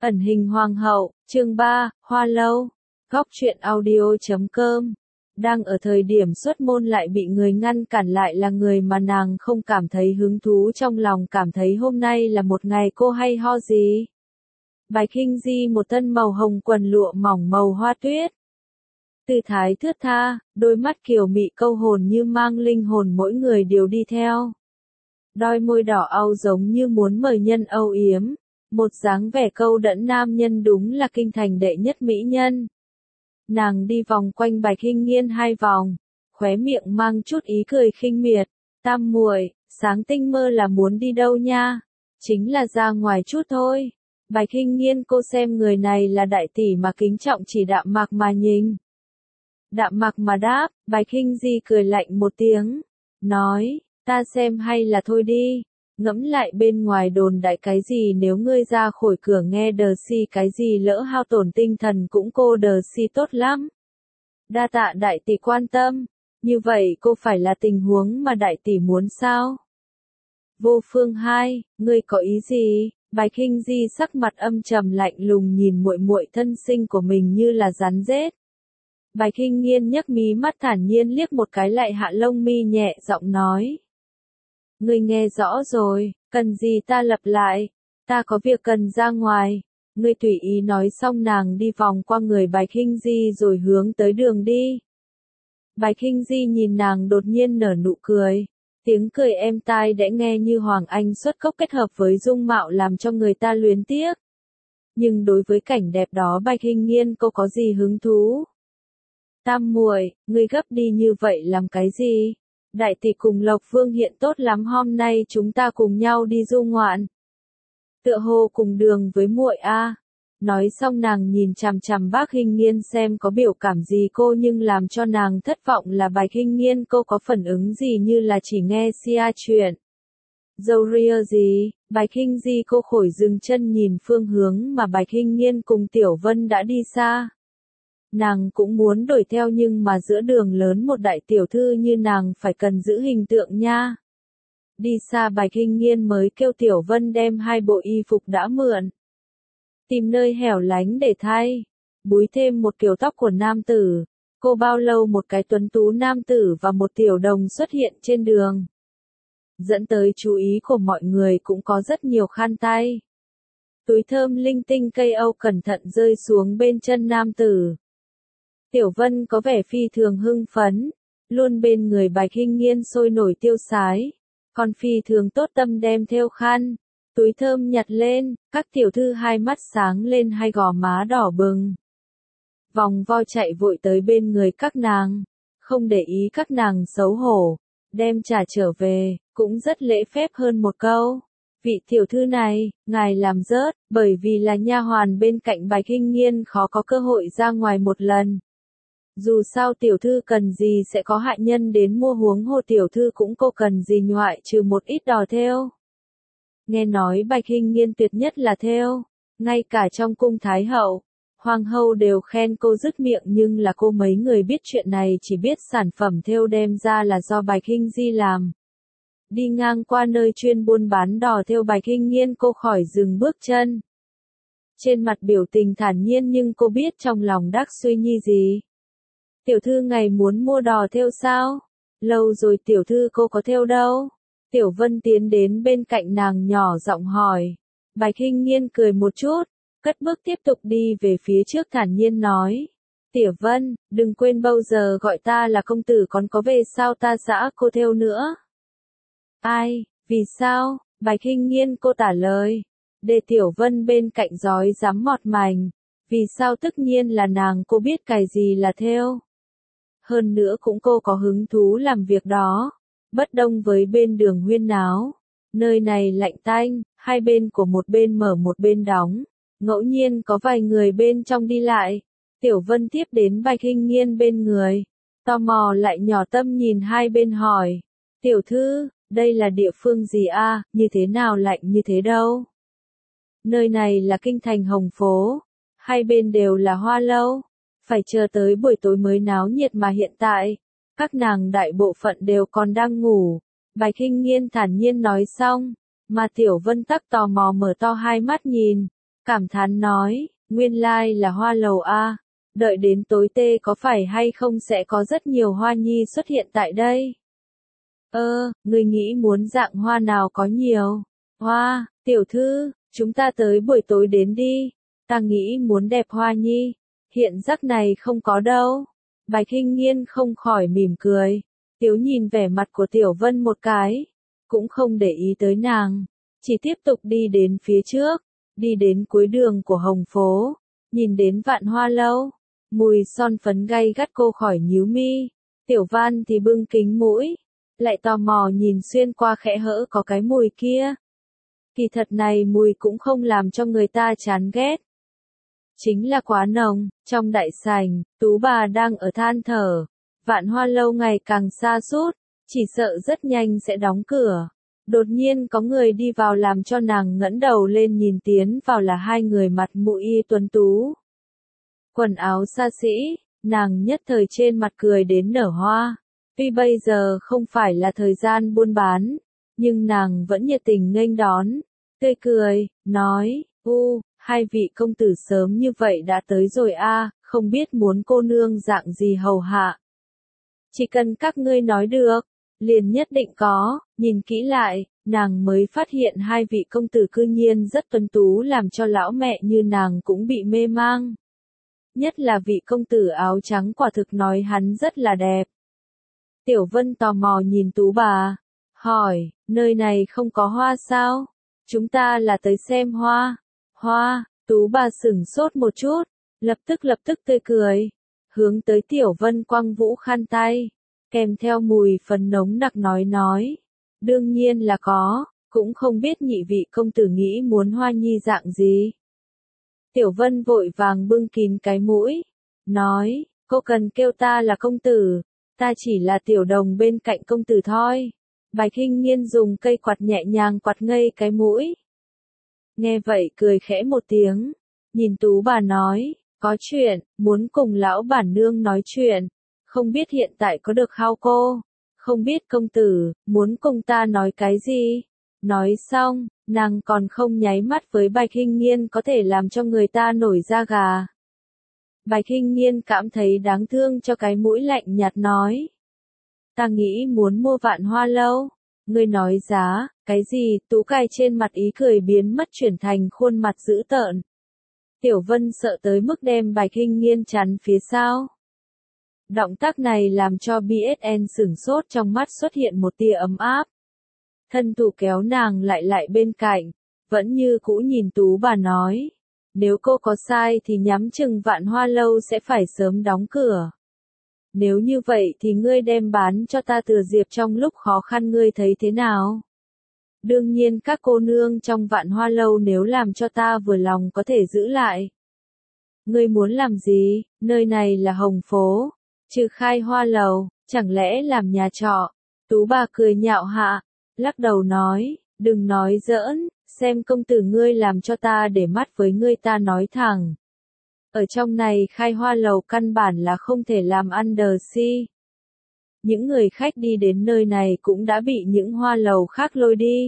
Ẩn hình hoàng hậu, chương 3, Hoa Lâu. Góc truyện audio.com. Đang ở thời điểm xuất môn lại bị người ngăn cản, lại là người mà nàng không cảm thấy hứng thú, trong lòng cảm thấy hôm nay là một ngày cô hay ho gì. Bạch Hinh Di một thân màu hồng quần lụa mỏng màu hoa tuyết. Tư thái thướt tha, đôi mắt kiều mị câu hồn như mang linh hồn mỗi người đều đi theo. Đôi môi đỏ au giống như muốn mời nhân âu yếm. Một dáng vẻ câu đẫn nam nhân, đúng là kinh thành đệ nhất mỹ nhân. Nàng đi vòng quanh Bạch Hinh Nghiên 2 vòng, khóe miệng mang chút ý cười khinh miệt. Tam muội, sáng tinh mơ là muốn đi đâu nha? Chính là ra ngoài chút thôi. Bạch Hinh Nghiên cô xem người này là đại tỷ mà kính trọng chỉ Đạm Mạc mà nhìn. Đạm Mạc mà đáp, Bạch Hinh Di cười lạnh một tiếng, nói, ta xem hay là thôi đi. Ngẫm lại bên ngoài đồn đại cái gì, nếu ngươi ra khỏi cửa nghe đờ si cái gì, lỡ hao tổn tinh thần cũng cô đờ si tốt lắm. Đa tạ đại tỷ quan tâm, như vậy cô phải là tình huống mà đại tỷ muốn sao? Vô Phương 2, ngươi có ý gì? Bạch Hinh Di sắc mặt âm trầm lạnh lùng nhìn muội muội thân sinh của mình như là rắn rết. Bạch Hinh Nghiên nhấc mí mắt thản nhiên liếc một cái, lại hạ lông mi nhẹ giọng nói. Ngươi nghe rõ rồi, cần gì ta lặp lại, ta có việc cần ra ngoài, ngươi tùy ý nói. Xong nàng đi vòng qua người Bạch Hinh Di rồi hướng tới đường đi. Bạch Hinh Di nhìn nàng đột nhiên nở nụ cười, tiếng cười êm tai đẽ nghe như hoàng anh xuất cốc, kết hợp với dung mạo làm cho người ta luyến tiếc. Nhưng đối với cảnh đẹp đó Bạch Hinh Nghiên cô có gì hứng thú? Tam muội, ngươi gấp đi như vậy làm cái gì? Đại tỷ cùng Lộc Vương hiện tốt lắm, hôm nay chúng ta cùng nhau đi du ngoạn. Tựa hồ cùng đường với muội a. Nói xong nàng nhìn chằm chằm Bạch Hinh Nghiên xem có biểu cảm gì cô, nhưng làm cho nàng thất vọng là Bạch Hinh Nghiên cô có phản ứng gì như là chỉ nghe xia chuyện. Dâu ria gì? Bạch Hinh Di cô khỏi dừng chân nhìn phương hướng mà Bạch Hinh Nghiên cùng Tiểu Vân đã đi xa. Nàng cũng muốn đuổi theo, nhưng mà giữa đường lớn một đại tiểu thư như nàng phải cần giữ hình tượng nha. Đi xa Bạch Hinh Nghiên mới kêu Tiểu Vân đem 2 bộ y phục đã mượn. Tìm nơi hẻo lánh để thay. Búi thêm một kiểu tóc của nam tử. Cô bao lâu một cái tuấn tú nam tử và một tiểu đồng xuất hiện trên đường. Dẫn tới chú ý của mọi người, cũng có rất nhiều khăn tay. Túi thơm linh tinh cây âu cẩn thận rơi xuống bên chân nam tử. Tiểu Vân có vẻ phi thường hưng phấn, luôn bên người Bạch Hinh Nghiên sôi nổi tiêu sái, còn phi thường tốt tâm đem theo khăn, túi thơm nhặt lên, các tiểu thư 2 mắt sáng lên, 2 gò má đỏ bừng. Vòng vo chạy vội tới bên người các nàng, không để ý các nàng xấu hổ, đem trả trở về, cũng rất lễ phép hơn một câu. Vị tiểu thư này, ngài làm rớt, bởi vì là nha hoàn bên cạnh Bạch Hinh Nghiên khó có cơ hội ra ngoài một lần. Dù sao tiểu thư cần gì sẽ có hạ nhân đến mua, huống hồ tiểu thư cũng cô cần gì ngoại trừ một ít đò thêu. Nghe nói Bạch Hinh Nghiên tuyệt nhất là thêu, ngay cả trong cung thái hậu, hoàng hậu đều khen cô dứt miệng, nhưng là cô mấy người biết chuyện này chỉ biết sản phẩm thêu đem ra là do Bạch Hinh Di làm. Đi ngang qua nơi chuyên buôn bán đò thêu Bạch Hinh Nghiên cô khỏi dừng bước chân. Trên mặt biểu tình thản nhiên, nhưng cô biết trong lòng đắc suy nghĩ gì. Tiểu thư ngày muốn mua đò thêu sao? Lâu rồi tiểu thư cô có thêu đâu? Tiểu Vân tiến đến bên cạnh nàng nhỏ giọng hỏi. Bạch Hinh Nghiên cười một chút, cất bước tiếp tục đi về phía trước, thản nhiên nói. Tiểu Vân, đừng quên bao giờ gọi ta là công tử, còn có về sau ta giã cô thêu nữa. Ai, vì sao? Bạch Hinh Nghiên cô tả lời. Để Tiểu Vân bên cạnh rói rắm mọt mành. Vì sao? Tất nhiên là nàng cô biết cái gì là thêu. Hơn nữa cũng cô có hứng thú làm việc đó. Bất đồng với bên đường huyên náo. Nơi này lạnh tanh, 2 bên của một bên mở một bên đóng. Ngẫu nhiên có vài người bên trong đi lại. Tiểu Vân tiếp đến Bạch Hinh Nghiên bên người. Tò mò lại nhỏ tâm nhìn 2 bên hỏi. Tiểu thư, đây là địa phương gì a? Như thế nào lạnh như thế đâu? Nơi này là kinh thành Hồng Phố. 2 bên đều là Hoa Lâu. Phải chờ tới buổi tối mới náo nhiệt, mà hiện tại, các nàng đại bộ phận đều còn đang ngủ. Bạch Hinh Nghiên thản nhiên nói xong, mà Tiểu Vân tắc tò mò mở to 2 mắt nhìn. cảm thán nói, nguyên lai là hoa lầu a, đợi đến tối tê có phải hay không sẽ có rất nhiều hoa nhi xuất hiện tại đây. Ngươi nghĩ muốn dạng hoa nào có nhiều? Hoa, tiểu thư, chúng ta tới buổi tối đến đi, ta nghĩ muốn đẹp hoa nhi, hiện giấc này không có đâu. Bạch Hinh Nhiên không khỏi mỉm cười, Tiếu nhìn vẻ mặt của Tiểu Vân một cái, cũng không để ý tới nàng, chỉ tiếp tục đi đến phía trước, đi đến cuối đường của Hồng Phố, nhìn đến Vạn Hoa Lâu, mùi son phấn gay gắt cô khỏi nhíu mi, Tiểu Văn thì bưng kính mũi, lại tò mò nhìn xuyên qua khẽ hở có cái mùi kia. Kỳ thật này mùi cũng không làm cho người ta chán ghét. Chính là quá nồng, trong đại sảnh, Tú bà đang ở than thở, Vạn Hoa Lâu ngày càng xa sút, chỉ sợ rất nhanh sẽ đóng cửa. Đột nhiên có người đi vào làm cho nàng ngẩng đầu lên nhìn tiến vào là hai người mặt mũi tuấn tú. Quần áo xa xỉ, nàng nhất thời trên mặt cười đến nở hoa. Tuy bây giờ không phải là thời gian buôn bán, nhưng nàng vẫn nhiệt tình nghênh đón, tươi cười, nói, hai vị công tử sớm như vậy đã tới rồi a, không biết muốn cô nương dạng gì hầu hạ. Chỉ cần các ngươi nói được, liền nhất định có, nhìn kỹ lại, nàng mới phát hiện hai vị công tử cư nhiên rất tuấn tú làm cho lão mẹ như nàng cũng bị mê mang. Nhất là vị công tử áo trắng quả thực nói hắn rất là đẹp. Tiểu Vân tò mò nhìn Tú bà, hỏi, nơi này không có hoa sao? Chúng ta là tới xem hoa. Hoa, Tú bà sửng sốt một chút, lập tức tươi cười, hướng tới Tiểu Vân quăng vũ khăn tay, kèm theo mùi phấn nồng nặc nói, đương nhiên là có, cũng không biết nhị vị công tử nghĩ muốn hoa nhi dạng gì. Tiểu Vân vội vàng bưng kín cái mũi, nói, cô cần kêu ta là công tử, ta chỉ là tiểu đồng bên cạnh công tử thôi. Bạch Hinh Nhiên dùng cây quạt nhẹ nhàng quạt ngây cái mũi. Nghe vậy cười khẽ một tiếng, nhìn Tú bà nói, có chuyện, muốn cùng lão bản nương nói chuyện, không biết hiện tại có được hao cô, không biết công tử, muốn cùng ta nói cái gì. Nói xong, nàng còn không nháy mắt với Bạch Hinh Nhiên có thể làm cho người ta nổi da gà. Bạch Hinh Nhiên cảm thấy đáng thương cho cái mũi lạnh nhạt nói. Ta nghĩ muốn mua Vạn Hoa Lâu. Ngươi nói giá, cái gì? Tú cài trên mặt ý cười biến mất chuyển thành khuôn mặt dữ tợn. Tiểu Vân sợ tới mức đem Bạch Hinh Nhiên chắn phía sau. Động tác này làm cho BSN sửng sốt, trong mắt xuất hiện một tia ấm áp. Thân thủ kéo nàng lại bên cạnh, vẫn như cũ nhìn Tú bà nói. Nếu cô có sai thì nhắm chừng Vạn Hoa Lâu sẽ phải sớm đóng cửa. Nếu như vậy thì ngươi đem bán cho ta Thừa Diệp trong lúc khó khăn, ngươi thấy thế nào? Đương nhiên các cô nương trong Vạn Hoa Lâu nếu làm cho ta vừa lòng có thể giữ lại. Ngươi muốn làm gì? Nơi này là Hồng Phố, trừ khai hoa lầu, chẳng lẽ làm nhà trọ? Tú bà cười nhạo hạ, lắc đầu nói, đừng nói giỡn, xem công tử ngươi làm cho ta để mắt với ngươi, ta nói thẳng. Ở trong này khai hoa lầu căn bản là không thể làm undersi. Những người khách đi đến nơi này cũng đã bị những hoa lầu khác lôi đi.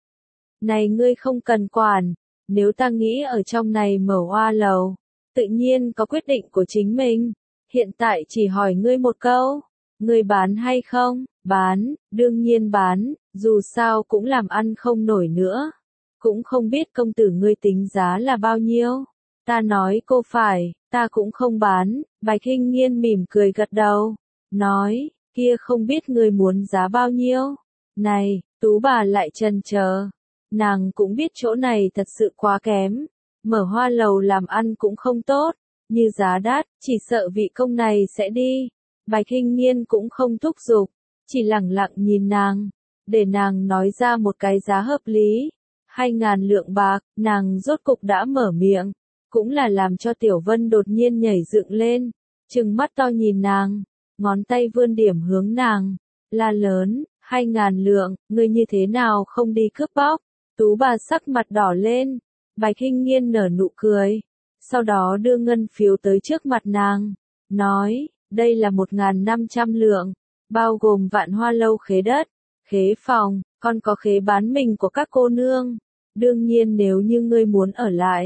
Này ngươi không cần quản, nếu ta nghĩ ở trong này mở hoa lầu, tự nhiên có quyết định của chính mình. Hiện tại chỉ hỏi ngươi một câu, ngươi bán hay không? Bán, đương nhiên bán, dù sao cũng làm ăn không nổi nữa. Cũng không biết công tử ngươi tính giá là bao nhiêu. Ta nói cô phải, ta cũng không bán. Bạch Hinh Nhiên mỉm cười gật đầu, nói, kia không biết ngươi muốn giá bao nhiêu. Này, Tú bà lại chần chờ. Nàng cũng biết chỗ này thật sự quá kém. Mở hoa lầu làm ăn cũng không tốt. Như giá đắt, chỉ sợ vị công này sẽ đi. Bạch Hinh Nhiên cũng không thúc giục, chỉ lẳng lặng nhìn nàng, để nàng nói ra một cái giá hợp lý. 2.000 lượng bạc, nàng rốt cục đã mở miệng, cũng là làm cho Tiểu Vân đột nhiên nhảy dựng lên, trừng mắt to nhìn nàng, ngón tay vươn điểm hướng nàng, la lớn, 2.000 lượng, ngươi như thế nào không đi cướp bóc? Tú bà sắc mặt đỏ lên, Bạch Hinh Nhiên nở nụ cười, sau đó đưa ngân phiếu tới trước mặt nàng, nói, đây là 1.500 lượng, bao gồm Vạn Hoa Lâu khế đất, khế phòng, còn có khế bán mình của các cô nương. Đương nhiên nếu như ngươi muốn ở lại,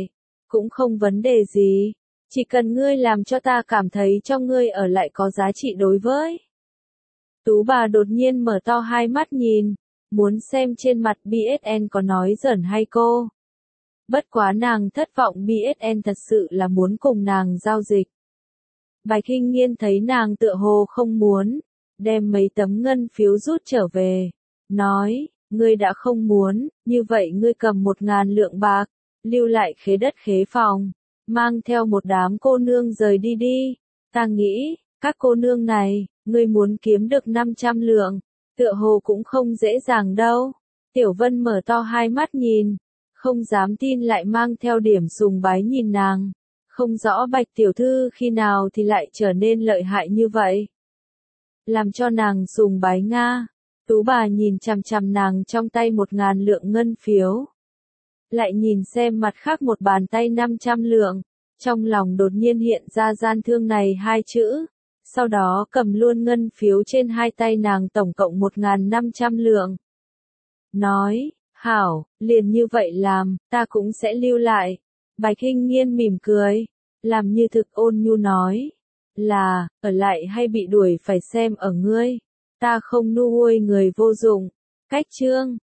cũng không vấn đề gì. Chỉ cần ngươi làm cho ta cảm thấy cho ngươi ở lại có giá trị đối với. Tú bà đột nhiên mở to hai mắt nhìn, muốn xem trên mặt BSN có nói giỡn hay cô. Bất quá nàng thất vọng, BSN thật sự là muốn cùng nàng giao dịch. Bạch Hinh Nhiên thấy nàng tựa hồ không muốn, đem mấy tấm ngân phiếu rút trở về, nói, ngươi đã không muốn, như vậy ngươi cầm 1.000 lượng bạc, lưu lại khế đất khế phòng, mang theo một đám cô nương rời đi đi. Ta nghĩ, các cô nương này, ngươi muốn kiếm được 500 lượng, tựa hồ cũng không dễ dàng đâu. Tiểu Vân mở to hai mắt nhìn, không dám tin lại mang theo điểm sùng bái nhìn nàng. Không rõ Bạch tiểu thư khi nào thì lại trở nên lợi hại như vậy. Làm cho nàng sùng bái Nga. Tú bà nhìn chằm chằm nàng trong tay 1.000 lượng ngân phiếu. Lại nhìn xem mặt khác một bàn tay 500 lượng. Trong lòng đột nhiên hiện ra gian thương này hai chữ. Sau đó cầm luôn ngân phiếu trên hai tay nàng tổng cộng 1.500 lượng. Nói, hảo, liền như vậy làm, ta cũng sẽ lưu lại. Bạch Hinh Nhiên mỉm cười, làm như thực ôn nhu nói, là, ở lại hay bị đuổi phải xem ở ngươi, ta không nuôi người vô dụng. Cách chương